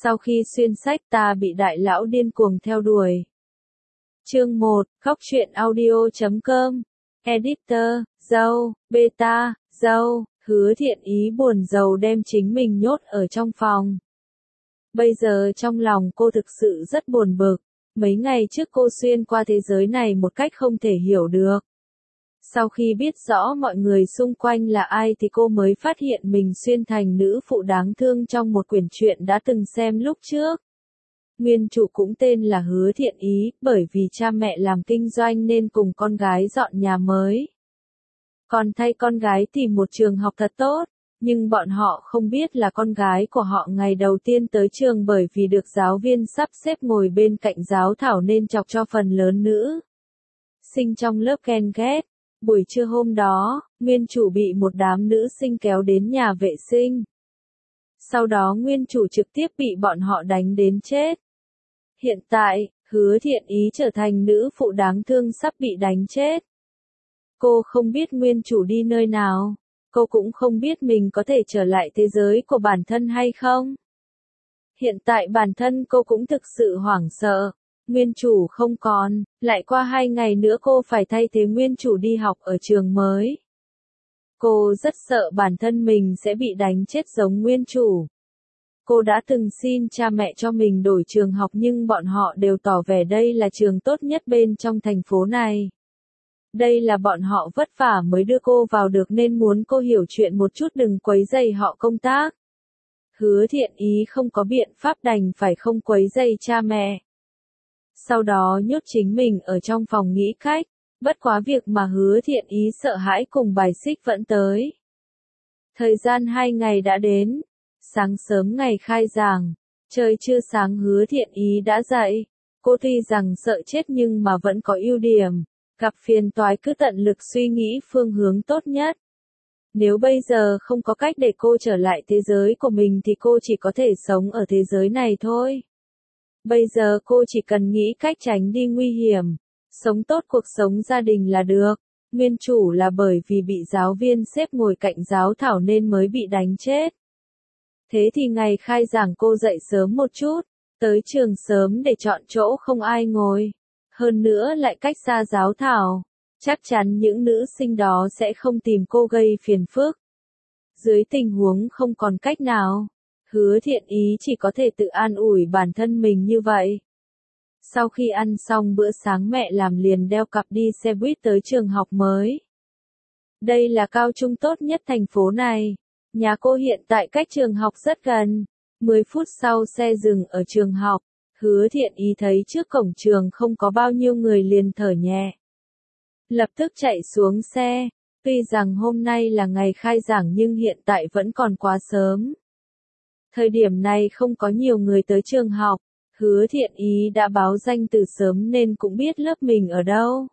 Sau khi xuyên sách ta bị đại lão điên cuồng theo đuổi. Chương 1, Khóc Chuyện Audio.com. Editor, Dâu, Beta, Dâu, Hứa Thiện Ý buồn rầu đem chính mình nhốt ở trong phòng. Bây giờ trong lòng cô thực sự rất buồn bực. Mấy ngày trước cô xuyên qua thế giới này một cách không thể hiểu được. Sau khi biết rõ mọi người xung quanh là ai thì cô mới phát hiện mình xuyên thành nữ phụ đáng thương trong một quyển truyện đã từng xem lúc trước. Nguyên chủ cũng tên là Hứa Thiện Ý, bởi vì cha mẹ làm kinh doanh nên cùng con gái dọn nhà mới. Còn thay con gái tìm một trường học thật tốt, nhưng bọn họ không biết là con gái của họ ngày đầu tiên tới trường bởi vì được giáo viên sắp xếp ngồi bên cạnh giáo thảo nên chọc cho phần lớn nữ sinh trong lớp ghen ghét. Buổi trưa hôm đó, nguyên chủ bị một đám nữ sinh kéo đến nhà vệ sinh. Sau đó nguyên chủ trực tiếp bị bọn họ đánh đến chết. Hiện tại, Hứa Thiện Ý trở thành nữ phụ đáng thương sắp bị đánh chết. Cô không biết nguyên chủ đi nơi nào. Cô cũng không biết mình có thể trở lại thế giới của bản thân hay không. Hiện tại bản thân cô cũng thực sự hoảng sợ. Nguyên chủ không còn, lại qua 2 ngày nữa cô phải thay thế nguyên chủ đi học ở trường mới. Cô rất sợ bản thân mình sẽ bị đánh chết giống nguyên chủ. Cô đã từng xin cha mẹ cho mình đổi trường học nhưng bọn họ đều tỏ vẻ đây là trường tốt nhất bên trong thành phố này. Đây là bọn họ vất vả mới đưa cô vào được nên muốn cô hiểu chuyện một chút đừng quấy rầy họ công tác. Hứa Thiện Ý không có biện pháp đành phải không quấy rầy cha mẹ. Sau đó nhốt chính mình ở trong phòng nghĩ cách, bất quá việc mà Hứa Thiện Ý sợ hãi cùng bài xích vẫn tới. Thời gian 2 ngày đã đến, sáng sớm ngày khai giảng, trời chưa sáng Hứa Thiện Ý đã dậy, cô tuy rằng sợ chết nhưng mà vẫn có ưu điểm, gặp phiền toái cứ tận lực suy nghĩ phương hướng tốt nhất. Nếu bây giờ không có cách để cô trở lại thế giới của mình thì cô chỉ có thể sống ở thế giới này thôi. Bây giờ cô chỉ cần nghĩ cách tránh đi nguy hiểm, sống tốt cuộc sống gia đình là được. Nguyên chủ là bởi vì bị giáo viên xếp ngồi cạnh giáo thảo nên mới bị đánh chết. Thế thì ngày khai giảng cô dậy sớm một chút, tới trường sớm để chọn chỗ không ai ngồi. Hơn nữa lại cách xa giáo thảo, chắc chắn những nữ sinh đó sẽ không tìm cô gây phiền phức. Dưới tình huống không còn cách nào, Hứa Thiện Ý chỉ có thể tự an ủi bản thân mình như vậy. Sau khi ăn xong bữa sáng mẹ làm liền đeo cặp đi xe buýt tới trường học mới. Đây là cao trung tốt nhất thành phố này. Nhà cô hiện tại cách trường học rất gần. 10 phút sau xe dừng ở trường học. Hứa Thiện Ý thấy trước cổng trường không có bao nhiêu người liền thở nhẹ. Lập tức chạy xuống xe. Tuy rằng hôm nay là ngày khai giảng nhưng hiện tại vẫn còn quá sớm. Thời điểm này không có nhiều người tới trường học, Hứa Thiện Ý đã báo danh từ sớm nên cũng biết lớp mình ở đâu.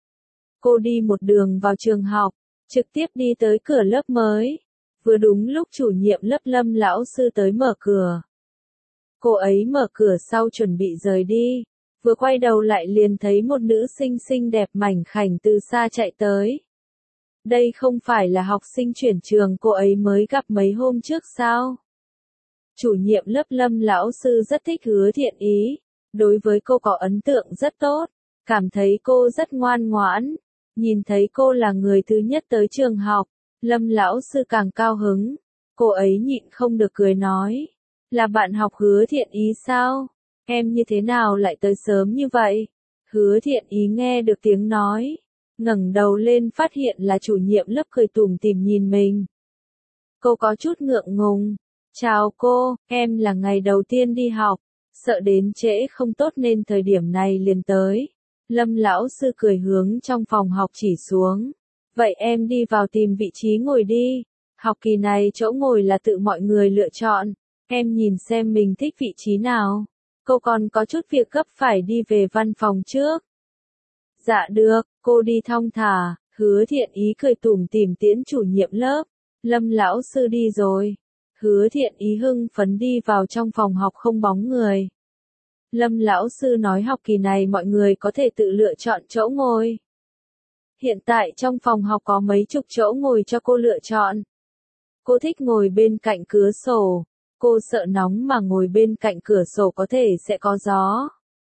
Cô đi một đường vào trường học, trực tiếp đi tới cửa lớp mới. Vừa đúng lúc chủ nhiệm lớp Lâm lão sư tới mở cửa. Cô ấy mở cửa sau chuẩn bị rời đi, vừa quay đầu lại liền thấy một nữ sinh xinh đẹp mảnh khảnh từ xa chạy tới. Đây không phải là học sinh chuyển trường cô ấy mới gặp mấy hôm trước sao? Chủ nhiệm lớp Lâm lão sư rất thích Hứa Thiện Ý, đối với cô có ấn tượng rất tốt, cảm thấy cô rất ngoan ngoãn, nhìn thấy cô là người thứ nhất tới trường học, Lâm lão sư càng cao hứng, cô ấy nhịn không được cười nói, là bạn học Hứa Thiện Ý sao? Em như thế nào lại tới sớm như vậy? Hứa Thiện Ý nghe được tiếng nói, ngẩng đầu lên phát hiện là chủ nhiệm lớp cười tủm tỉm nhìn mình. Cô có chút ngượng ngùng. Chào cô, em là ngày đầu tiên đi học, sợ đến trễ không tốt nên thời điểm này liền tới. Lâm lão sư cười hướng trong phòng học chỉ xuống. Vậy em đi vào tìm vị trí ngồi đi. Học kỳ này chỗ ngồi là tự mọi người lựa chọn. Em nhìn xem mình thích vị trí nào. Cô còn có chút việc gấp phải đi về văn phòng trước. Dạ được, cô đi thong thả. Hứa Thiện Ý cười tủm tỉm tiễn chủ nhiệm lớp. Lâm lão sư đi rồi. Hứa Thiện Ý hưng phấn đi vào trong phòng học không bóng người. Lâm lão sư nói học kỳ này mọi người có thể tự lựa chọn chỗ ngồi. Hiện tại trong phòng học có mấy chục chỗ ngồi cho cô lựa chọn. Cô thích ngồi bên cạnh cửa sổ, Cô sợ nóng mà ngồi bên cạnh cửa sổ có thể sẽ có gió.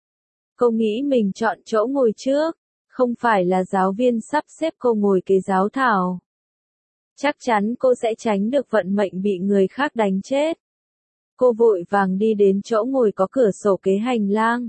Cô nghĩ mình chọn chỗ ngồi trước, không phải là giáo viên sắp xếp cô ngồi kế giáo thảo. Chắc chắn cô sẽ tránh được vận mệnh bị người khác đánh chết. Cô vội vàng đi đến chỗ ngồi có cửa sổ kế hành lang.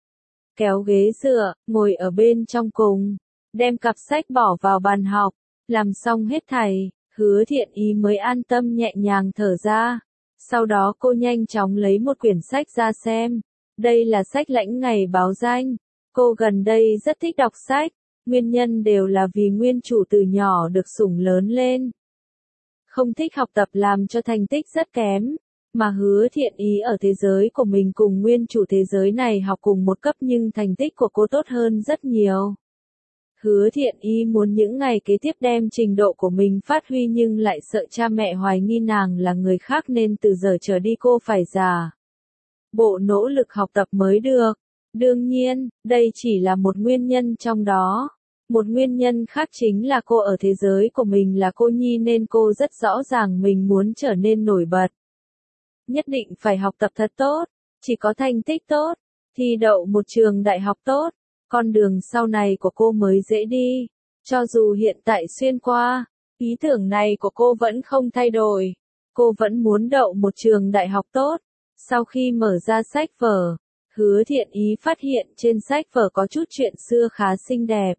Kéo ghế dựa, ngồi ở bên trong cùng, đem cặp sách bỏ vào bàn học, làm xong hết thảy, Hứa Thiện Ý mới an tâm nhẹ nhàng thở ra. Sau đó cô nhanh chóng lấy một quyển sách ra xem. Đây là sách Lãnh Ngày báo danh. Cô gần đây rất thích đọc sách, nguyên nhân đều là vì nguyên chủ từ nhỏ được sủng lớn lên. Không thích học tập làm cho thành tích rất kém, mà Hứa Thiện Ý ở thế giới của mình cùng nguyên chủ thế giới này học cùng một cấp nhưng thành tích của cô tốt hơn rất nhiều. Hứa Thiện Ý muốn những ngày kế tiếp đem trình độ của mình phát huy nhưng lại sợ cha mẹ hoài nghi nàng là người khác nên từ giờ trở đi cô phải giả bộ nỗ lực học tập mới được. Đương nhiên, đây chỉ là một nguyên nhân trong đó. Một nguyên nhân khác chính là cô ở thế giới của mình là cô nhi nên cô rất rõ ràng mình muốn trở nên nổi bật. Nhất định phải học tập thật tốt, chỉ có thành tích tốt, thi đậu một trường đại học tốt, con đường sau này của cô mới dễ đi. Cho dù hiện tại xuyên qua, ý tưởng này của cô vẫn không thay đổi. Cô vẫn muốn đậu một trường đại học tốt. Sau khi mở ra sách vở, Hứa Thiện Ý phát hiện trên sách vở có chút chuyện xưa khá xinh đẹp.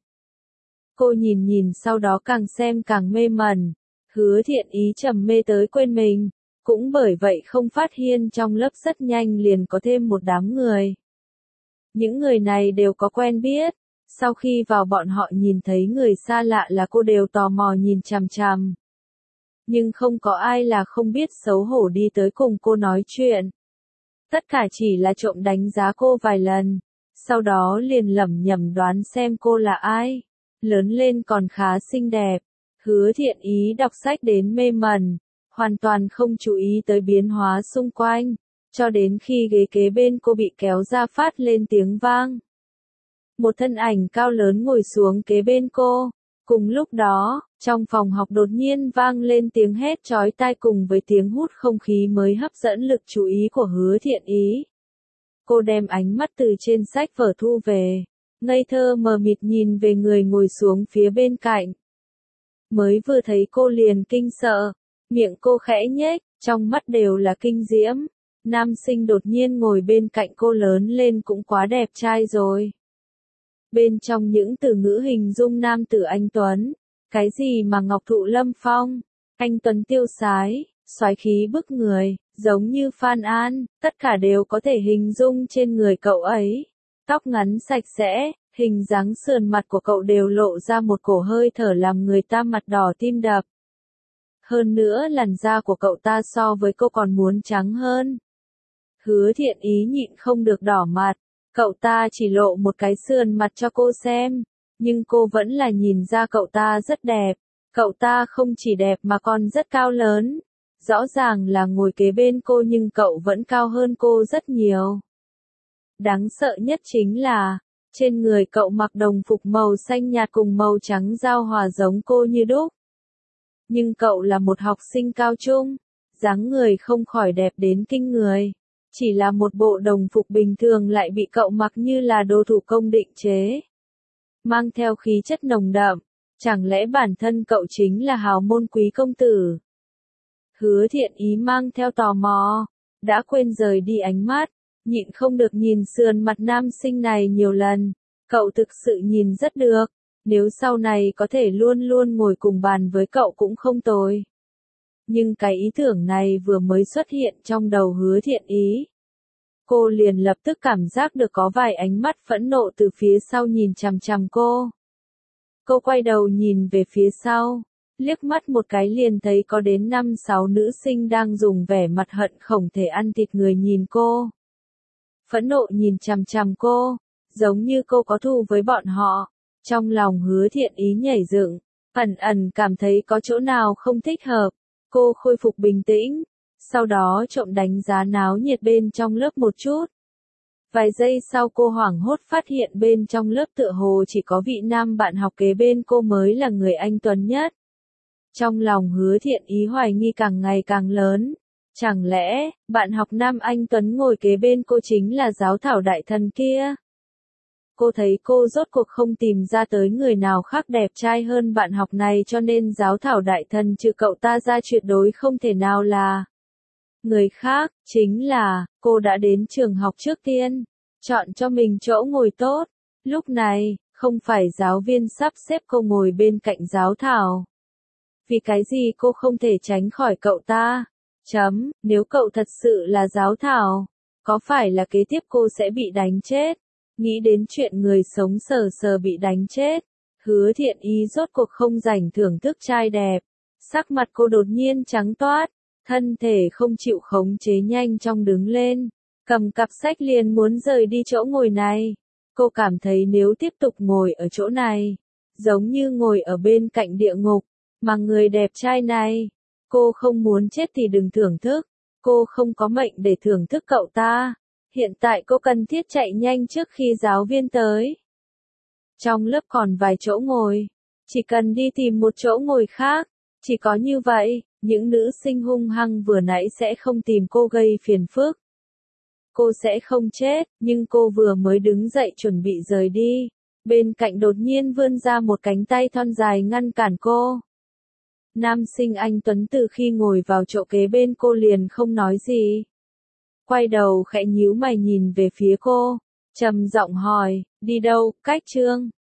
Cô nhìn nhìn sau đó càng xem càng mê mẩn. Hứa Thiện Ý trầm mê tới quên mình. Cũng bởi vậy không phát hiện trong lớp rất nhanh liền có thêm một đám người. Những người này đều có quen biết. Sau khi vào bọn họ nhìn thấy người xa lạ là cô đều tò mò nhìn chằm chằm. Nhưng không có ai là không biết xấu hổ đi tới cùng cô nói chuyện. Tất cả chỉ là trộm đánh giá cô vài lần. Sau đó liền lẩm nhẩm đoán xem cô là ai. Lớn lên còn khá xinh đẹp. Hứa Thiện Ý đọc sách đến mê mẩn. Hoàn toàn không chú ý tới biến hóa xung quanh. Cho đến khi ghế kế bên cô bị kéo ra phát lên tiếng vang. Một thân ảnh cao lớn ngồi xuống kế bên cô. Cùng lúc đó, trong phòng học đột nhiên vang lên tiếng hét chói tai cùng với tiếng hút không khí mới hấp dẫn lực chú ý của Hứa Thiện Ý. Cô đem ánh mắt từ trên sách vở thu về, ngây thơ mờ mịt nhìn về người ngồi xuống phía bên cạnh. Mới vừa thấy cô liền kinh sợ, miệng cô khẽ nhếch, trong mắt đều là kinh diễm. Nam sinh đột nhiên ngồi bên cạnh cô lớn lên cũng quá đẹp trai rồi. Bên trong những từ ngữ hình dung nam tử anh Tuấn, cái gì mà Ngọc Thụ Lâm Phong, anh Tuấn tiêu sái, soái khí bức người, giống như Phan An, tất cả đều có thể hình dung trên người cậu ấy. Tóc ngắn sạch sẽ, hình dáng sườn mặt của cậu đều lộ ra một cổ hơi thở làm người ta mặt đỏ tim đập. Hơn nữa làn da của cậu ta so với cô còn muốn trắng hơn. Hứa Thiện Ý nhịn không được đỏ mặt. Cậu ta chỉ lộ một cái sườn mặt cho cô xem, nhưng cô vẫn là nhìn ra cậu ta rất đẹp. Cậu ta không chỉ đẹp mà còn rất cao lớn. Rõ ràng là ngồi kế bên cô nhưng cậu vẫn cao hơn cô rất nhiều. Đáng sợ nhất chính là, trên người cậu mặc đồng phục màu xanh nhạt cùng màu trắng giao hòa giống cô như đúc. Nhưng cậu là một học sinh cao trung, dáng người không khỏi đẹp đến kinh người. Chỉ là một bộ đồng phục bình thường lại bị cậu mặc như là đồ thủ công định chế. Mang theo khí chất nồng đậm, chẳng lẽ bản thân cậu chính là hào môn quý công tử? Hứa Thiện Ý mang theo tò mò, đã quên rời đi ánh mắt, nhịn không được nhìn sườn mặt nam sinh này nhiều lần. Cậu thực sự nhìn rất được, nếu sau này có thể luôn luôn ngồi cùng bàn với cậu cũng không tồi. Nhưng cái ý tưởng này vừa mới xuất hiện trong đầu Hứa Thiện Ý. Cô liền lập tức cảm giác được có vài ánh mắt phẫn nộ từ phía sau nhìn chằm chằm cô. Cô quay đầu nhìn về phía sau, liếc mắt một cái liền thấy có đến 5-6 nữ sinh đang dùng vẻ mặt hận không thể ăn thịt người nhìn cô. Phẫn nộ nhìn chằm chằm cô, giống như cô có thù với bọn họ. Trong lòng Hứa Thiện Ý nhảy dựng, ẩn ẩn cảm thấy có chỗ nào không thích hợp. Cô khôi phục bình tĩnh, sau đó trộm đánh giá náo nhiệt bên trong lớp một chút. Vài giây sau cô hoảng hốt phát hiện bên trong lớp tựa hồ chỉ có vị nam bạn học kế bên cô mới là người anh tuấn nhất. Trong lòng Hứa Thiện Ý hoài nghi càng ngày càng lớn. Chẳng lẽ, bạn học nam anh Tuấn ngồi kế bên cô chính là giáo thảo đại thần kia? Cô thấy cô rốt cuộc không tìm ra tới người nào khác đẹp trai hơn bạn học này cho nên giáo thảo đại thần trừ cậu ta ra tuyệt đối không thể nào là người khác, chính là, cô đã đến trường học trước tiên, chọn cho mình chỗ ngồi tốt. Lúc này, không phải giáo viên sắp xếp cô ngồi bên cạnh giáo thảo. Vì cái gì cô không thể tránh khỏi cậu ta? Nếu cậu thật sự là giáo thảo, có phải là kế tiếp cô sẽ bị đánh chết? Nghĩ đến chuyện người sống sờ sờ bị đánh chết, Hứa Thiện Ý rốt cuộc không rảnh thưởng thức trai đẹp. Sắc mặt cô đột nhiên trắng toát, thân thể không chịu khống chế nhanh chóng đứng lên, cầm cặp sách liền muốn rời đi chỗ ngồi này. Cô cảm thấy nếu tiếp tục ngồi ở chỗ này, giống như ngồi ở bên cạnh địa ngục, mà người đẹp trai này, cô không muốn chết thì đừng thưởng thức, cô không có mệnh để thưởng thức cậu ta. Hiện tại cô cần thiết chạy nhanh trước khi giáo viên tới. Trong lớp còn vài chỗ ngồi, chỉ cần đi tìm một chỗ ngồi khác, chỉ có như vậy, những nữ sinh hung hăng vừa nãy sẽ không tìm cô gây phiền phức. Cô sẽ không chết, nhưng cô vừa mới đứng dậy chuẩn bị rời đi, bên cạnh đột nhiên vươn ra một cánh tay thon dài ngăn cản cô. Nam sinh anh Tuấn từ khi ngồi vào chỗ kế bên cô liền không nói gì. Quay đầu khẽ nhíu mày nhìn về phía cô, trầm giọng hỏi, đi đâu, Cách Trương?